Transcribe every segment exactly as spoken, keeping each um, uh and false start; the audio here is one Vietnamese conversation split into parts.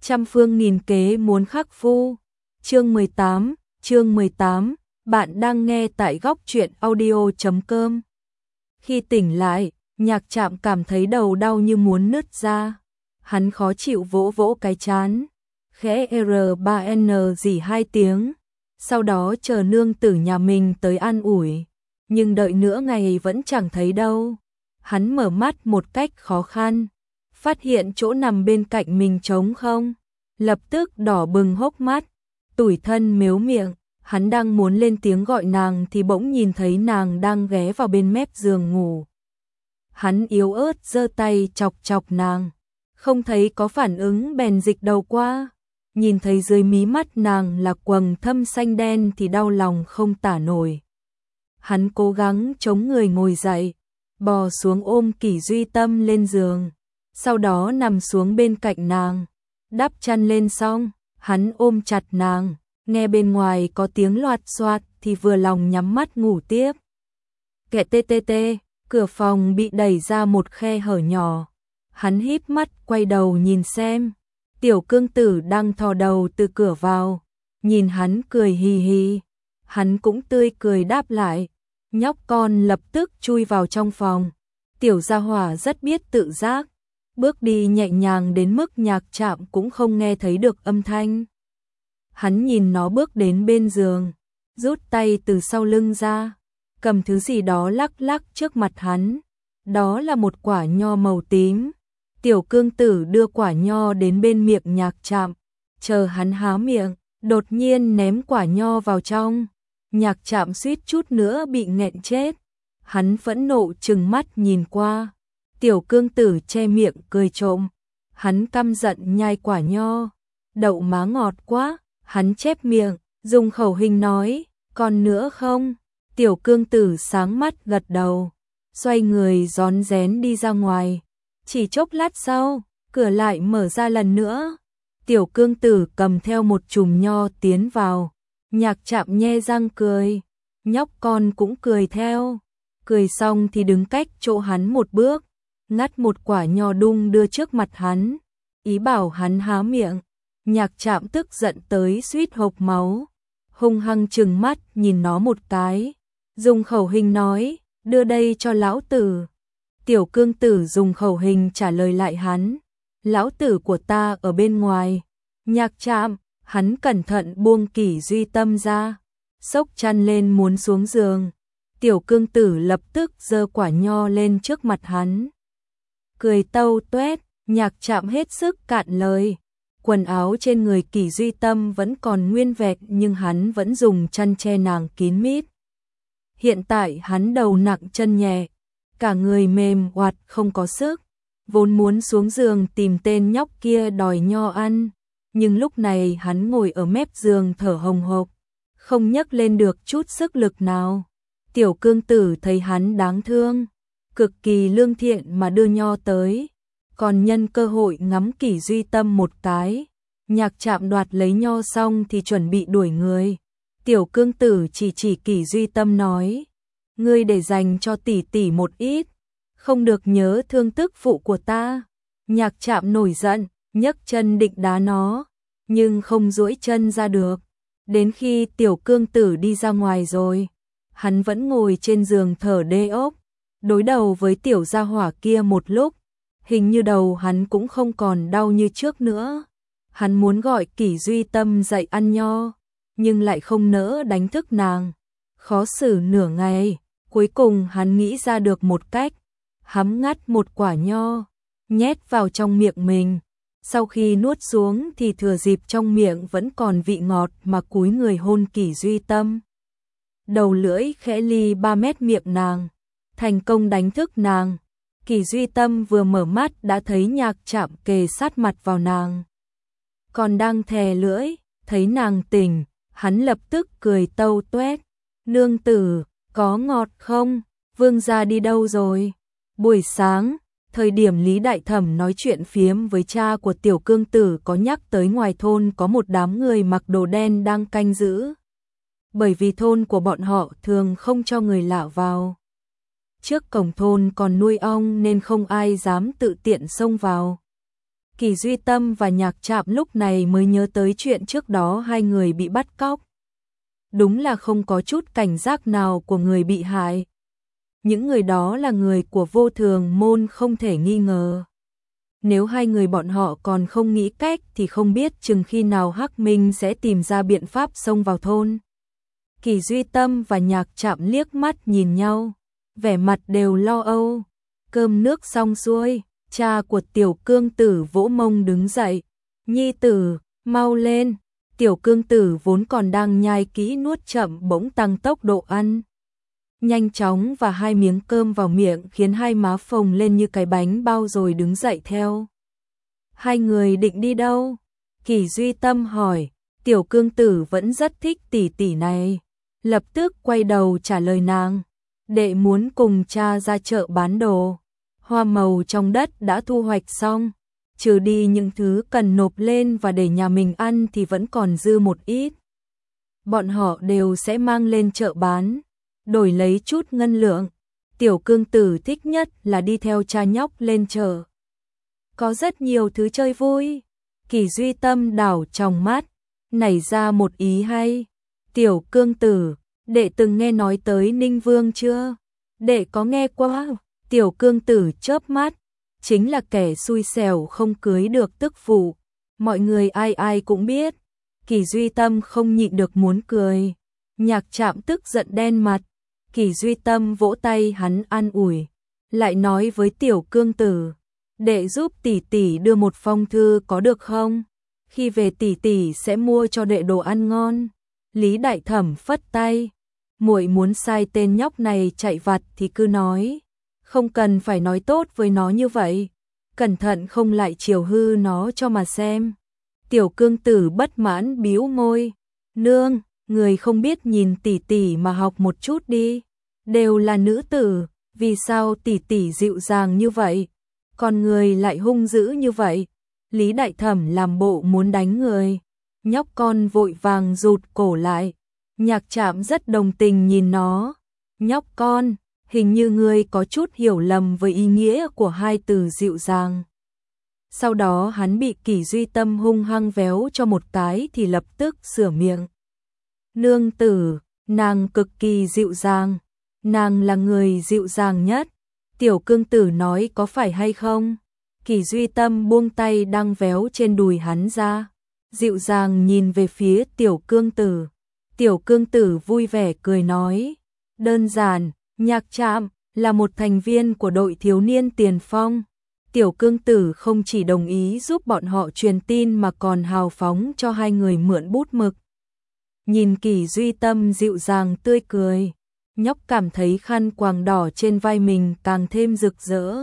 trăm phương nghìn kế muốn khắc phu. Chương mười tám, chương mười tám, bạn đang nghe tại góc truyện audio chấm com. Khi tỉnh lại, Nhạc Trạm cảm thấy đầu đau như muốn nứt ra. Hắn khó chịu vỗ vỗ cái trán, khẽ R ba N gì hai tiếng, sau đó chờ nương tử nhà mình tới an ủi. Nhưng đợi nửa ngày vẫn chẳng thấy đâu. Hắn mở mắt một cách khó khăn, phát hiện chỗ nằm bên cạnh mình trống không, lập tức đỏ bừng hốc mắt, tủi thân mếu miệng. Hắn đang muốn lên tiếng gọi nàng thì bỗng nhìn thấy nàng đang ghé vào bên mép giường ngủ. Hắn yếu ớt giơ tay chọc chọc nàng, không thấy có phản ứng bèn dịch đầu qua. Nhìn thấy dưới mí mắt nàng là quầng thâm xanh đen thì đau lòng không tả nổi. Hắn cố gắng chống người ngồi dậy, bò xuống ôm Kỷ Duy Tâm lên giường, sau đó nằm xuống bên cạnh nàng, đắp chăn lên xong, hắn ôm chặt nàng, nghe bên ngoài có tiếng loạt xoạt thì vừa lòng nhắm mắt ngủ tiếp. Kẹ tê tê tê, cửa phòng bị đẩy ra một khe hở nhỏ. Hắn híp mắt quay đầu nhìn xem, Tiểu Cương Tử đang thò đầu từ cửa vào, nhìn hắn cười hì hì, hắn cũng tươi cười đáp lại. Nhóc con lập tức chui vào trong phòng. Tiểu gia hỏa rất biết tự giác, bước đi nhẹ nhàng đến mức Nhạc Trạm cũng không nghe thấy được âm thanh. Hắn nhìn nó bước đến bên giường, rút tay từ sau lưng ra, cầm thứ gì đó lắc lắc trước mặt hắn. Đó là một quả nho màu tím. Tiểu Cương Tử đưa quả nho đến bên miệng Nhạc Trạm, chờ hắn há miệng, đột nhiên ném quả nho vào trong. Nhạc Trạm suýt chút nữa bị nghẹn chết. Hắn phẫn nộ trừng mắt nhìn qua. Tiểu Cương Tử che miệng cười trộm. Hắn căm giận nhai quả nho. Đậu má ngọt quá. Hắn chép miệng, dùng khẩu hình nói, còn nữa không? Tiểu Cương Tử sáng mắt gật đầu, xoay người rón rén đi ra ngoài. Chỉ chốc lát sau, cửa lại mở ra lần nữa. Tiểu Cương Tử cầm theo một chùm nho tiến vào. Nhạc Trạm nhe răng cười, nhóc con cũng cười theo. Cười xong thì đứng cách chỗ hắn một bước, ngắt một quả nho đung đưa trước mặt hắn, ý bảo hắn há miệng. Nhạc Trạm tức giận tới suýt hộc máu, hung hăng trừng mắt nhìn nó một cái, dùng khẩu hình nói, đưa đây cho lão tử. Tiểu Cương Tử dùng khẩu hình trả lời lại hắn, lão tử của ta ở bên ngoài. Nhạc Trạm, hắn cẩn thận buông Kỷ Duy Tâm ra, xốc chăn lên muốn xuống giường. Tiểu Cương Tử lập tức giơ quả nho lên trước mặt hắn, cười tâu tuét. Nhạc Trạm hết sức cạn lời. Quần áo trên người Kỷ Duy Tâm vẫn còn nguyên vẹn nhưng hắn vẫn dùng chăn che nàng kín mít. Hiện tại hắn đầu nặng chân nhẹ, cả người mềm oặt không có sức, vốn muốn xuống giường tìm tên nhóc kia đòi nho ăn, nhưng lúc này hắn ngồi ở mép giường thở hồng hộc, không nhấc lên được chút sức lực nào. Tiểu Cương Tử thấy hắn đáng thương, cực kỳ lương thiện mà đưa nho tới, còn nhân cơ hội ngắm Kỷ Duy Tâm một cái. Nhạc Trạm đoạt lấy nho xong thì chuẩn bị đuổi người. Tiểu Cương Tử chỉ chỉ Kỷ Duy Tâm nói, ngươi để dành cho tỷ tỷ một ít, không được nhớ thương tức phụ của ta. Nhạc Trạm nổi giận, nhấc chân định đá nó, nhưng không duỗi chân ra được. Đến khi Tiểu Cương Tử đi ra ngoài rồi, hắn vẫn ngồi trên giường thở đê ốc, đối đầu với tiểu gia hỏa kia một lúc. Hình như đầu hắn cũng không còn đau như trước nữa. Hắn muốn gọi Kỷ Duy Tâm dậy ăn nho, nhưng lại không nỡ đánh thức nàng. Khó xử nửa ngày, cuối cùng hắn nghĩ ra được một cách, hắm ngắt một quả nho, nhét vào trong miệng mình. Sau khi nuốt xuống thì thừa dịp trong miệng vẫn còn vị ngọt mà cúi người hôn Kỷ Duy Tâm. Đầu lưỡi khẽ ly ba mét miệng nàng, thành công đánh thức nàng. Kỷ Duy Tâm vừa mở mắt đã thấy Nhạc Trạm kề sát mặt vào nàng, còn đang thè lưỡi. Thấy nàng tỉnh, hắn lập tức cười tâu tuét, nương tử, có ngọt không? Vương gia đi đâu rồi? Buổi sáng, thời điểm Lý Đại Thẩm nói chuyện phiếm với cha của Tiểu Cương Tử có nhắc tới ngoài thôn có một đám người mặc đồ đen đang canh giữ. Bởi vì thôn của bọn họ thường không cho người lạ vào. Trước cổng thôn còn nuôi ong nên không ai dám tự tiện xông vào. Kỳ Duy Tâm và Nhạc Trạm lúc này mới nhớ tới chuyện trước đó hai người bị bắt cóc. Đúng là không có chút cảnh giác nào của người bị hại. Những người đó là người của Vô Thường môn không thể nghi ngờ. Nếu hai người bọn họ còn không nghĩ cách thì không biết chừng khi nào Hắc Minh sẽ tìm ra biện pháp xông vào thôn. Kỳ Duy Tâm và Nhạc Trạm liếc mắt nhìn nhau, vẻ mặt đều lo âu. Cơm nước xong xuôi, cha của Tiểu Cương Tử vỗ mông đứng dậy. Nhi tử, mau lên. Tiểu Cương Tử vốn còn đang nhai kỹ nuốt chậm bỗng tăng tốc độ ăn. Nhanh chóng và hai miếng cơm vào miệng khiến hai má phồng lên như cái bánh bao rồi đứng dậy theo. Hai người định đi đâu? Kỳ Duy Tâm hỏi. Tiểu Cương Tử vẫn rất thích tỷ tỷ này. Lập tức quay đầu trả lời nàng. Đệ muốn cùng cha ra chợ bán đồ. Hoa màu trong đất đã thu hoạch xong. Trừ đi những thứ cần nộp lên và để nhà mình ăn thì vẫn còn dư một ít. Bọn họ đều sẽ mang lên chợ bán, đổi lấy chút ngân lượng. Tiểu Cương Tử thích nhất là đi theo cha nhóc lên chợ. Có rất nhiều thứ chơi vui. Kỳ Duy Tâm đảo trong mắt, nảy ra một ý hay. Tiểu Cương Tử, đệ từng nghe nói tới Ninh Vương chưa? Đệ có nghe qua. Tiểu Cương Tử chớp mắt, chính là kẻ xui xẻo không cưới được tức phụ. Mọi người ai ai cũng biết. Kỳ Duy Tâm không nhịn được muốn cười. Nhạc Trạm tức giận đen mặt. Kỳ Duy Tâm vỗ tay hắn an ủi, lại nói với Tiểu Cương Tử, đệ giúp tỷ tỷ đưa một phong thư có được không? Khi về tỷ tỷ sẽ mua cho đệ đồ ăn ngon. Lý Đại Thẩm phất tay, muội muốn sai tên nhóc này chạy vặt thì cứ nói, không cần phải nói tốt với nó như vậy, cẩn thận không lại chiều hư nó cho mà xem. Tiểu Cương Tử bất mãn bĩu môi, nương, người không biết nhìn tỷ tỷ mà học một chút đi, đều là nữ tử, vì sao tỷ tỷ dịu dàng như vậy, còn người lại hung dữ như vậy? Lý Đại Thẩm làm bộ muốn đánh người, nhóc con vội vàng rụt cổ lại. Nhạc Trạm rất đồng tình nhìn nó, nhóc con, hình như ngươi có chút hiểu lầm với ý nghĩa của hai từ dịu dàng. Sau đó hắn bị Kỳ Duy Tâm hung hăng véo cho một cái thì lập tức sửa miệng. Nương tử, nàng cực kỳ dịu dàng, nàng là người dịu dàng nhất. Tiểu Cương Tử nói có phải hay không? Kỳ Duy Tâm buông tay đang véo trên đùi hắn ra, dịu dàng nhìn về phía Tiểu Cương Tử. Tiểu Cương Tử vui vẻ cười nói, đơn giản, Nhạc Trạm là một thành viên của đội thiếu niên tiền phong. Tiểu Cương Tử không chỉ đồng ý giúp bọn họ truyền tin mà còn hào phóng cho hai người mượn bút mực. Nhìn Kỳ Duy Tâm dịu dàng tươi cười, nhóc cảm thấy khăn quàng đỏ trên vai mình càng thêm rực rỡ.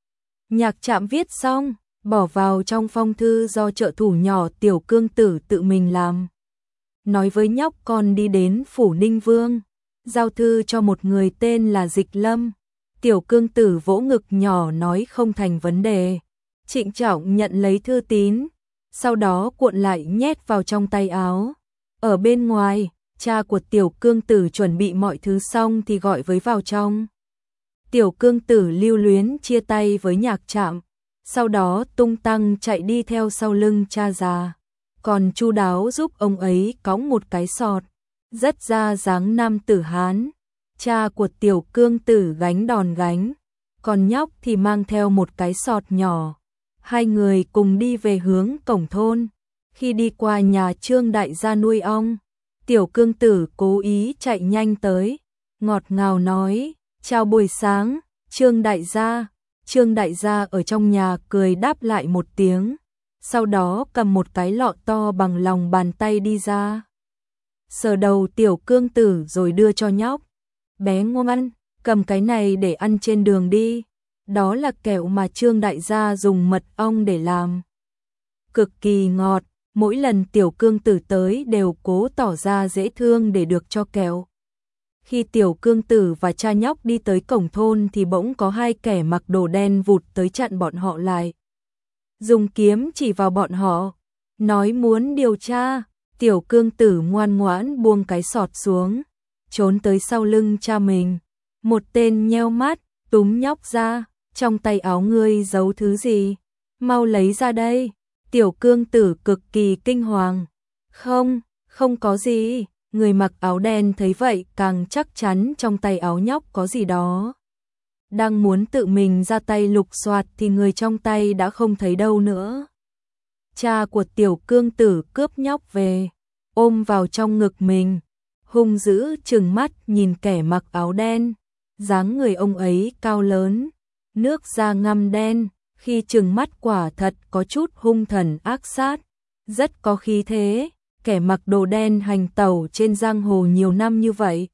Nhạc Trạm viết xong, bỏ vào trong phong thư do trợ thủ nhỏ Tiểu Cương Tử tự mình làm. Nói với nhóc con đi đến phủ Ninh Vương, giao thư cho một người tên là Dịch Lâm. Tiểu Cương Tử vỗ ngực nhỏ nói không thành vấn đề. Trịnh trọng nhận lấy thư tín, sau đó cuộn lại nhét vào trong tay áo. Ở bên ngoài, cha của Tiểu Cương Tử chuẩn bị mọi thứ xong thì gọi với vào trong. Tiểu Cương Tử lưu luyến chia tay với Nhạc Trạm, sau đó tung tăng chạy đi theo sau lưng cha già, còn chu đáo giúp ông ấy cõng một cái sọt, rất ra dáng nam tử Hán. Cha của Tiểu Cương Tử gánh đòn gánh, còn nhóc thì mang theo một cái sọt nhỏ. Hai người cùng đi về hướng cổng thôn. Khi đi qua nhà Trương đại gia nuôi ong, Tiểu Cương Tử cố ý chạy nhanh tới, ngọt ngào nói, chào buổi sáng, Trương đại gia. Trương đại gia ở trong nhà cười đáp lại một tiếng, sau đó cầm một cái lọ to bằng lòng bàn tay đi ra. Sờ đầu Tiểu Cương Tử rồi đưa cho nhóc. Bé ngoan, cầm cái này để ăn trên đường đi. Đó là kẹo mà Trương đại gia dùng mật ong để làm. Cực kỳ ngọt, mỗi lần Tiểu Cương Tử tới đều cố tỏ ra dễ thương để được cho kẹo. Khi Tiểu Cương Tử và cha nhóc đi tới cổng thôn thì bỗng có hai kẻ mặc đồ đen vụt tới chặn bọn họ lại. Dùng kiếm chỉ vào bọn họ, nói muốn điều tra. Tiểu Cương Tử ngoan ngoãn buông cái sọt xuống, trốn tới sau lưng cha mình. Một tên nheo mắt, túm nhóc ra, trong tay áo ngươi giấu thứ gì? Mau lấy ra đây. Tiểu Cương Tử cực kỳ kinh hoàng. Không, không có gì. Người mặc áo đen thấy vậy càng chắc chắn trong tay áo nhóc có gì đó. Đang muốn tự mình ra tay lục soạt thì người trong tay đã không thấy đâu nữa. Cha của Tiểu Cương Tử cướp nhóc về, ôm vào trong ngực mình, hung dữ trừng mắt nhìn kẻ mặc áo đen. Dáng người ông ấy cao lớn, nước da ngăm đen, khi trừng mắt quả thật có chút hung thần ác sát, rất có khí thế. Kẻ mặc đồ đen hành tẩu trên giang hồ nhiều năm như vậy,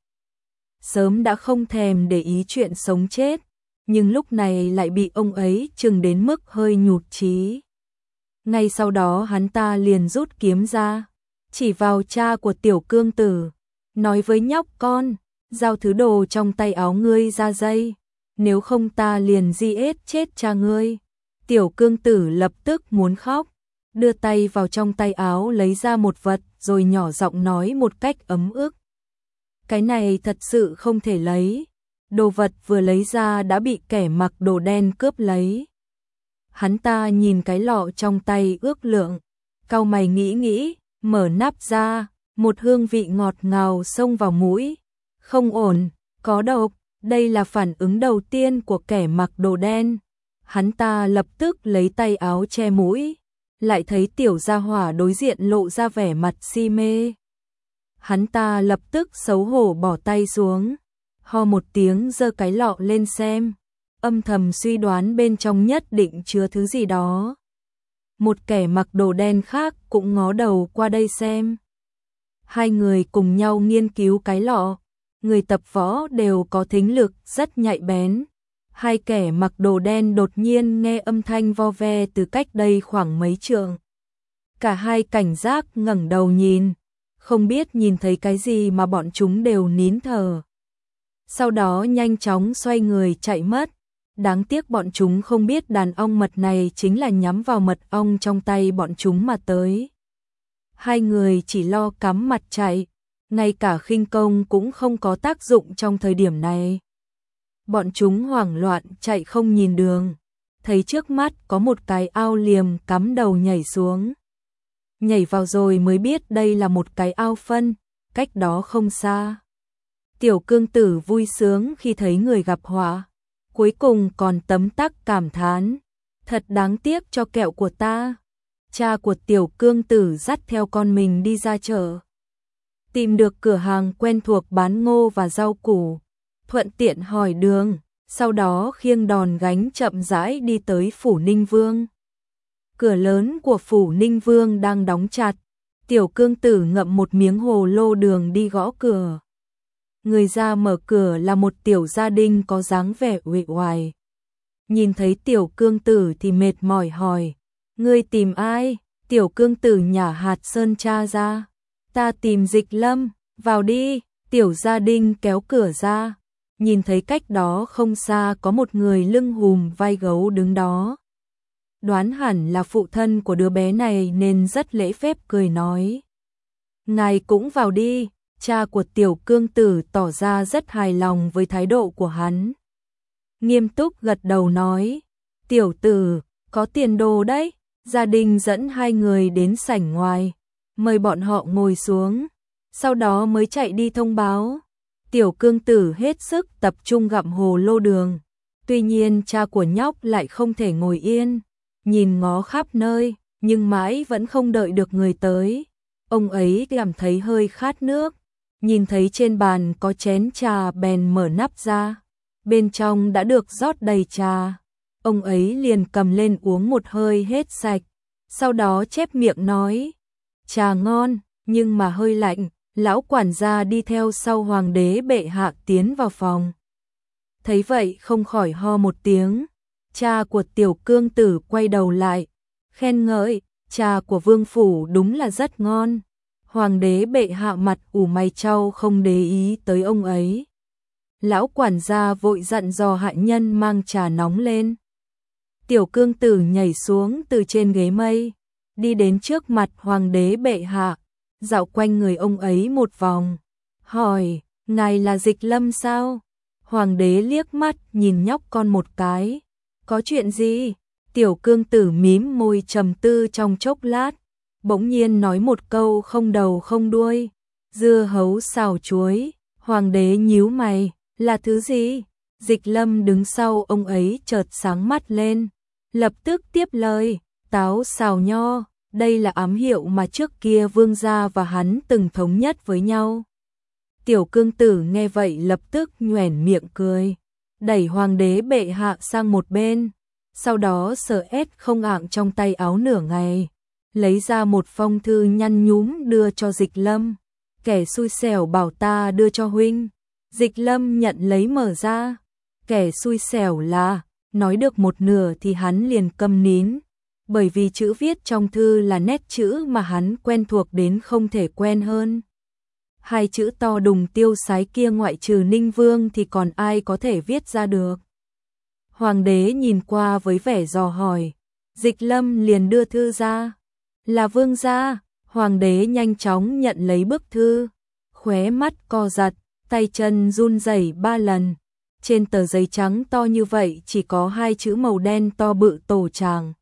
sớm đã không thèm để ý chuyện sống chết, nhưng lúc này lại bị ông ấy trừng đến mức hơi nhụt chí. Ngay sau đó hắn ta liền rút kiếm ra, chỉ vào cha của Tiểu Cương Tử, nói với nhóc con, giao thứ đồ trong tay áo ngươi ra dây, nếu không ta liền giết chết cha ngươi. Tiểu Cương Tử lập tức muốn khóc, đưa tay vào trong tay áo lấy ra một vật rồi nhỏ giọng nói một cách ấm ức. Cái này thật sự không thể lấy. Đồ vật vừa lấy ra đã bị kẻ mặc đồ đen cướp lấy. Hắn ta nhìn cái lọ trong tay ước lượng, cau mày nghĩ nghĩ, mở nắp ra, một hương vị ngọt ngào xông vào mũi. Không ổn, có độc, đây là phản ứng đầu tiên của kẻ mặc đồ đen. Hắn ta lập tức lấy tay áo che mũi, lại thấy tiểu gia hỏa đối diện lộ ra vẻ mặt si mê. Hắn ta lập tức xấu hổ bỏ tay xuống, ho một tiếng giơ cái lọ lên xem, âm thầm suy đoán bên trong nhất định chứa thứ gì đó. Một kẻ mặc đồ đen khác cũng ngó đầu qua đây xem. Hai người cùng nhau nghiên cứu cái lọ, người tập võ đều có thính lực rất nhạy bén. Hai kẻ mặc đồ đen đột nhiên nghe âm thanh vo ve từ cách đây khoảng mấy trượng. Cả hai cảnh giác ngẩng đầu nhìn, không biết nhìn thấy cái gì mà bọn chúng đều nín thở. Sau đó nhanh chóng xoay người chạy mất. Đáng tiếc bọn chúng không biết đàn ong mật này chính là nhắm vào mật ong trong tay bọn chúng mà tới. Hai người chỉ lo cắm mặt chạy, ngay cả khinh công cũng không có tác dụng trong thời điểm này. Bọn chúng hoảng loạn chạy không nhìn đường, thấy trước mắt có một cái ao liềm cắm đầu nhảy xuống. Nhảy vào rồi mới biết đây là một cái ao phân, cách đó không xa. Tiểu Cương Tử vui sướng khi thấy người gặp họa, cuối cùng còn tấm tắc cảm thán, thật đáng tiếc cho kẹo của ta. Cha của Tiểu Cương Tử dắt theo con mình đi ra chợ, tìm được cửa hàng quen thuộc bán ngô và rau củ, thuận tiện hỏi đường, sau đó khiêng đòn gánh chậm rãi đi tới phủ Ninh Vương. Cửa lớn của phủ Ninh Vương đang đóng chặt, Tiểu Cương Tử ngậm một miếng hồ lô đường đi gõ cửa. Người ra mở cửa là một tiểu gia đình có dáng vẻ uể oải. Nhìn thấy Tiểu Cương Tử thì mệt mỏi hỏi, ngươi tìm ai? Tiểu Cương Tử nhả hạt sơn tra ra, ta tìm Dịch Lâm, vào đi. Tiểu gia đình kéo cửa ra, nhìn thấy cách đó không xa có một người lưng hùm vai gấu đứng đó. Đoán hẳn là phụ thân của đứa bé này nên rất lễ phép cười nói, ngài cũng vào đi. Cha của Tiểu Cương Tử tỏ ra rất hài lòng với thái độ của hắn, nghiêm túc gật đầu nói, tiểu tử, có tiền đồ đấy. Gia đình dẫn hai người đến sảnh ngoài, mời bọn họ ngồi xuống, sau đó mới chạy đi thông báo. Tiểu Cương Tử hết sức tập trung gặm hồ lô đường, tuy nhiên cha của nhóc lại không thể ngồi yên, nhìn ngó khắp nơi, nhưng mãi vẫn không đợi được người tới. Ông ấy cảm thấy hơi khát nước, nhìn thấy trên bàn có chén trà bèn mở nắp ra, bên trong đã được rót đầy trà. Ông ấy liền cầm lên uống một hơi hết sạch, sau đó chép miệng nói, trà ngon, nhưng mà hơi lạnh. Lão quản gia đi theo sau hoàng đế bệ hạ tiến vào phòng. Thấy vậy không khỏi ho một tiếng. Cha của Tiểu Cương Tử quay đầu lại, khen ngợi, trà của vương phủ đúng là rất ngon. Hoàng đế bệ hạ mặt ủ mày chau không để ý tới ông ấy. Lão quản gia vội dặn dò hạ nhân mang trà nóng lên. Tiểu Cương Tử nhảy xuống từ trên ghế mây, đi đến trước mặt hoàng đế bệ hạ, dạo quanh người ông ấy một vòng, hỏi, ngài là Dịch Lâm sao? Hoàng đế liếc mắt nhìn nhóc con một cái, có chuyện gì? Tiểu cương tử mím môi trầm tư trong chốc lát, bỗng nhiên nói một câu không đầu không đuôi. Dưa hấu xào chuối. Hoàng đế nhíu mày, là thứ gì? Dịch Lâm đứng sau ông ấy chợt sáng mắt lên, lập tức tiếp lời, táo xào nho, đây là ám hiệu mà trước kia vương gia và hắn từng thống nhất với nhau. Tiểu cương tử nghe vậy lập tức nhoẻn miệng cười, đẩy hoàng đế bệ hạ sang một bên, sau đó sờ ét không ạng trong tay áo nửa ngày, lấy ra một phong thư nhăn nhúm đưa cho Dịch Lâm. Kẻ xui xẻo bảo ta đưa cho huynh. Dịch Lâm nhận lấy mở ra. Kẻ xui xẻo là, nói được một nửa thì hắn liền câm nín, bởi vì chữ viết trong thư là nét chữ mà hắn quen thuộc đến không thể quen hơn. Hai chữ to đùng tiêu sái kia ngoại trừ Ninh Vương thì còn ai có thể viết ra được. Hoàng đế nhìn qua với vẻ dò hỏi, Dịch Lâm liền đưa thư ra. Là vương gia. Hoàng đế nhanh chóng nhận lấy bức thư, khóe mắt co giật, tay chân run rẩy ba lần. Trên tờ giấy trắng to như vậy chỉ có hai chữ màu đen to bự tổ tràng.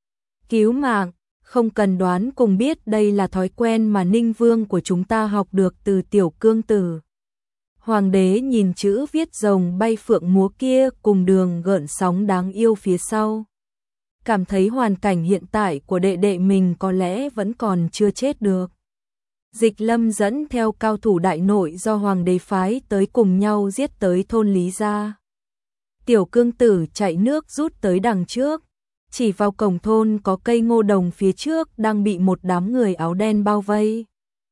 Cứu mạng, không cần đoán cùng biết đây là thói quen mà Ninh Vương của chúng ta học được từ Tiểu Cương Tử. Hoàng đế nhìn chữ viết rồng bay phượng múa kia cùng đường gợn sóng đáng yêu phía sau. Cảm thấy hoàn cảnh hiện tại của đệ đệ mình có lẽ vẫn còn chưa chết được. Dịch Lâm dẫn theo cao thủ đại nội do hoàng đế phái tới cùng nhau giết tới thôn Lý Gia. Tiểu Cương Tử chạy nước rút tới đằng trước, chỉ vào cổng thôn có cây ngô đồng phía trước đang bị một đám người áo đen bao vây.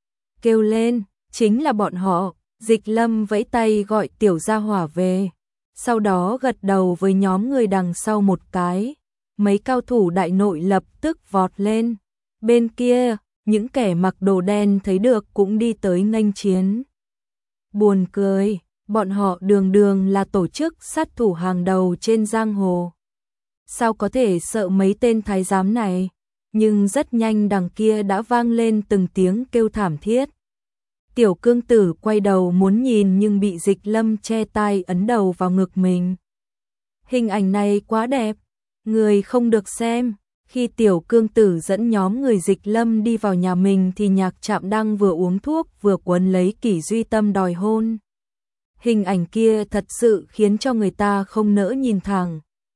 Kêu lên, chính là bọn họ. Dịch Lâm vẫy tay gọi tiểu gia hỏa về, sau đó gật đầu với nhóm người đằng sau một cái. Mấy cao thủ đại nội lập tức vọt lên. Bên kia, những kẻ mặc đồ đen thấy được cũng đi tới nghênh chiến. Buồn cười, bọn họ đường đường là tổ chức sát thủ hàng đầu trên giang hồ. Sao có thể sợ mấy tên thái giám này? Nhưng rất nhanh đằng kia đã vang lên từng tiếng kêu thảm thiết. Tiểu Cương Tử quay đầu muốn nhìn nhưng bị Dịch Lâm che tai ấn đầu vào ngực mình. Hình ảnh này quá đẹp. Người không được xem. Khi Tiểu Cương Tử dẫn nhóm người Dịch Lâm đi vào nhà mình thì Nhạc Trạm đang vừa uống thuốc vừa quấn lấy Kỷ Duy Tâm đòi hôn. Hình ảnh kia thật sự khiến cho người ta không nỡ nhìn thẳng.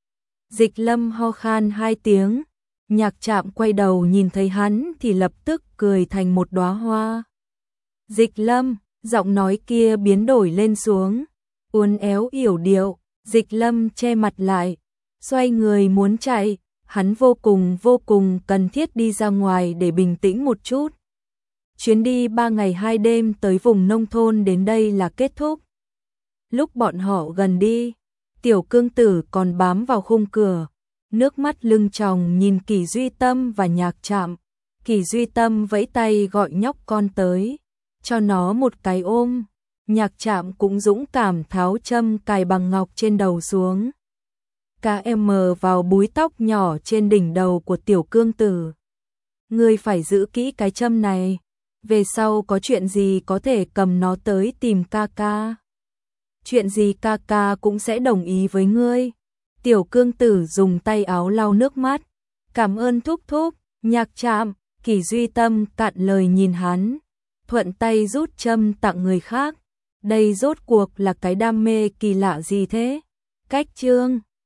Dịch Lâm ho khan hai tiếng, Nhạc Trạm quay đầu nhìn thấy hắn thì lập tức cười thành một đóa hoa. Dịch Lâm, giọng nói kia biến đổi lên xuống, uốn éo yểu điệu. Dịch Lâm che mặt lại, xoay người muốn chạy, hắn vô cùng vô cùng cần thiết đi ra ngoài để bình tĩnh một chút. Chuyến đi ba ngày hai đêm tới vùng nông thôn đến đây là kết thúc. Lúc bọn họ gần đi, Tiểu Cương Tử còn bám vào khung cửa, nước mắt lưng tròng nhìn Kỷ Duy Tâm và Nhạc Trạm. Kỷ Duy Tâm vẫy tay gọi nhóc con tới, cho nó một cái ôm. Nhạc Trạm cũng dũng cảm tháo châm cài bằng ngọc trên đầu xuống. Cá em mờ vào búi tóc nhỏ trên đỉnh đầu của Tiểu Cương Tử. Ngươi phải giữ kỹ cái châm này, về sau có chuyện gì có thể cầm nó tới tìm ca ca. Chuyện gì ca ca cũng sẽ đồng ý với ngươi. Tiểu Cương Tử dùng tay áo lau nước mắt. Cảm ơn thúc thúc. Nhạc Trạm, Kỷ Duy Tâm cạn lời nhìn hắn, thuận tay rút châm tặng người khác. Đây rốt cuộc là cái đam mê kỳ lạ gì thế? Cách chương